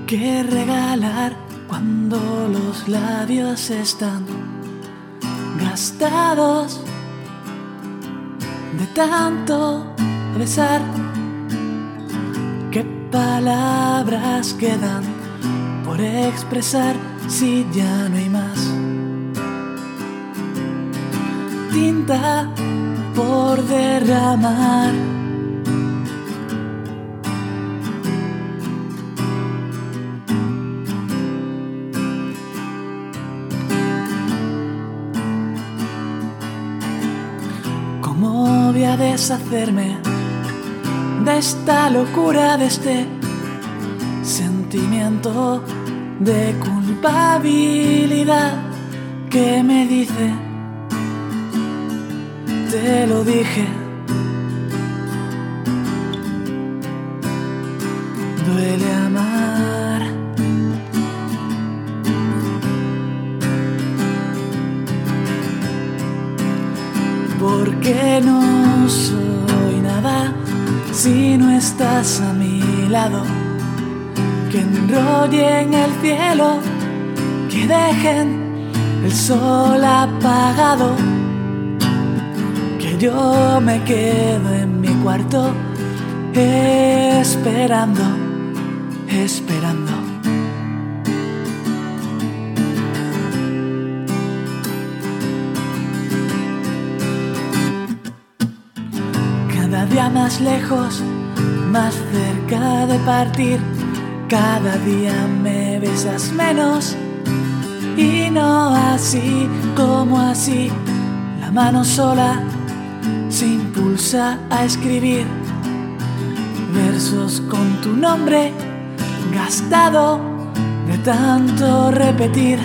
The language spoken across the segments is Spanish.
que regalar cuando los labios están gastados de tanto besar. ¿Qué palabras quedan por expresar si ya no hay más? Tinta por derramar. ¿Cómo voy a deshacerme de esta locura, de este sentimiento de culpabilidad que me dice: te lo dije? Duele amar. Porque no soy nada si no estás a mi lado. Que enrollen el cielo, que dejen el sol apagado, que yo me quedo en mi cuarto esperando, esperando. Cada día más lejos, más cerca de partir. Cada día me besas menos, y no así como así. La mano sola se impulsa a escribir versos con tu nombre gastado de tanto repetir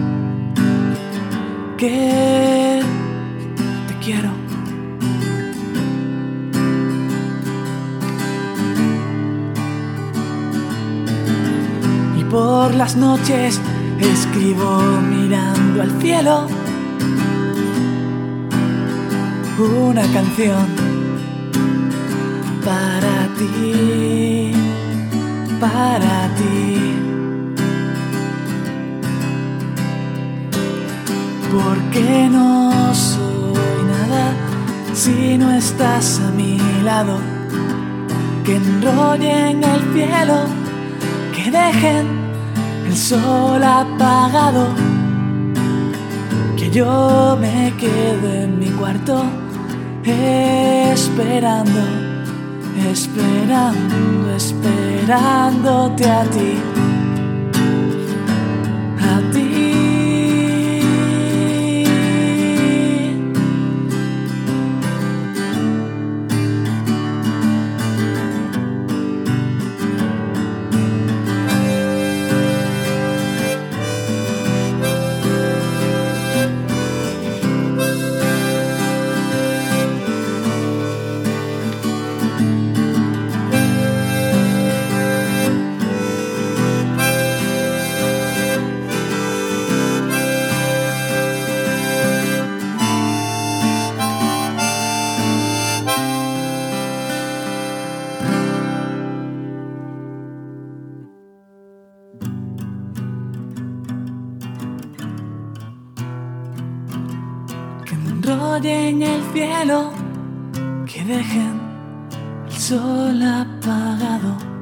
que te quiero. Por las noches escribo mirando al cielo una canción para ti, para ti. Porque no soy nada si no estás a mi lado. Que enrollen el cielo, que dejen el sol apagado, que yo me quede en mi cuarto esperando, esperando, esperándote a ti, a ti. Enrollen el cielo, que dejen el sol apagado.